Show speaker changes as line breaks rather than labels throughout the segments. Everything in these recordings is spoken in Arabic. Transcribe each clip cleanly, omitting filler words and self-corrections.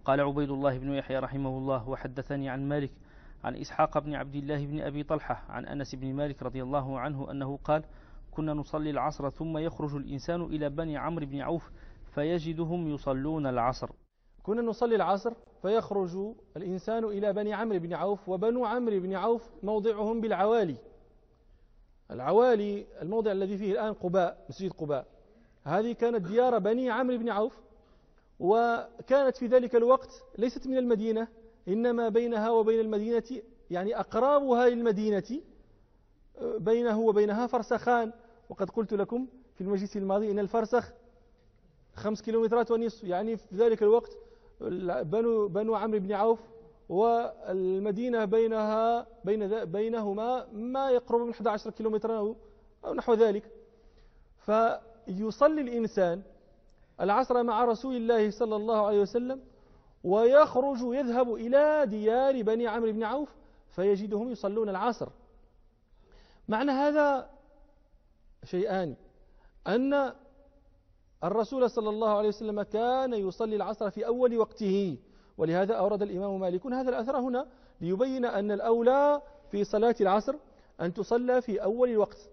قال عبيد الله بن يحيى رحمه الله: وحدثني عن مالك عن إسحاق بن عبد الله بن أبي طلحة عن أنس بن مالك رضي الله عنه أنه قال: كنا نصلي العصر ثم يخرج الإنسان إلى بني عمرو بن عوف فيجدهم يصلون العصر.
كنا نصلي العصر فيخرج الإنسان إلى بني عمرو بن عوف، وبنو عمرو بن عوف موضعهم بالعوالي. العوالي الموضع الذي فيه الآن قباء، مسجد قباء، هذه كانت ديار بني عمرو بن عوف، وكانت في ذلك الوقت ليست من المدينة، إنما بينها وبين المدينة يعني أقرابها للمدينة بينه وبينها فرسخان. وقد قلت لكم في المجلس الماضي إن الفرسخ 5 كيلومترات ونصف، يعني في ذلك الوقت بنو عمرو بن عوف والمدينة بينهما ما يقرب من 11 كيلومترا أو نحو ذلك. فيصلي الإنسان العصر مع رسول الله صلى الله عليه وسلم، ويخرج يذهب إلى ديار بني عمرو بن عوف فيجدهم يصلون العصر. معنى هذا شيئان: أن الرسول صلى الله عليه وسلم كان يصلي العصر في أول وقته، ولهذا أورد الإمام مالك هذا الأثر هنا ليبين أن الأولى في صلاة العصر أن تصلى في أول الوقت.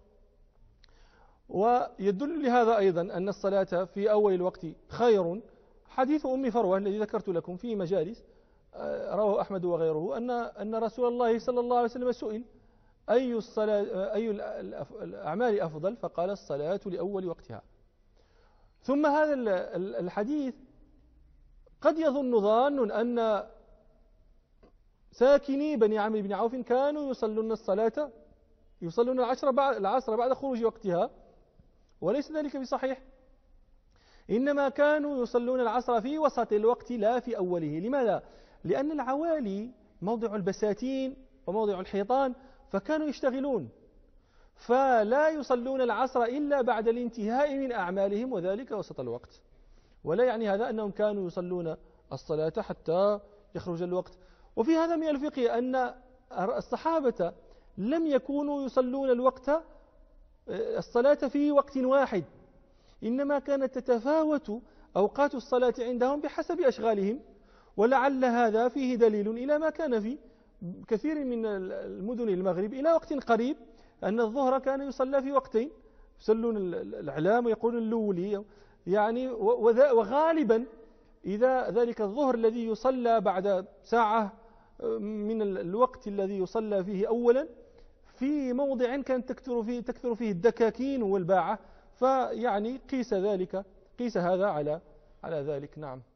ويدل لهذا أيضا أن الصلاة في أول الوقت خير حديث أم فروة الذي ذكرت لكم في مجالس، رواه أحمد وغيره، أن رسول الله صلى الله عليه وسلم سئل أي الأعمال أفضل، فقال: الصلاة لأول وقتها. ثم هذا الحديث قد يظن ظان أن ساكني بني عمرو بن عوف كانوا يصلون العصر بعد خروج وقتها، وليس ذلك بصحيح، إنما كانوا يصلون العصر في وسط الوقت لا في أوله. لماذا؟ لأن العوالي موضع البساتين وموضع الحيطان، فكانوا يشتغلون، فلا يصلون العصر إلا بعد الانتهاء من أعمالهم، وذلك وسط الوقت. ولا يعني هذا أنهم كانوا يصلون الصلاة حتى يخرج الوقت. وفي هذا من الفقه أن الصحابة لم يكونوا يصلون الصلاة في وقت واحد، إنما كانت تتفاوت أوقات الصلاة عندهم بحسب أشغالهم. ولعل هذا فيه دليل إلى ما كان في كثير من المدن المغرب إلى وقت قريب، أن الظهر كان يصلى في وقتين، يصلون الإعلام ويقولون اللولي يعني، وغالبا إذا ذلك الظهر الذي يصلى بعد ساعة من الوقت الذي يصلى فيه أولا في موضع كان تكثر فيه الدكاكين والباعة، فيعني قيس هذا على ذلك. نعم.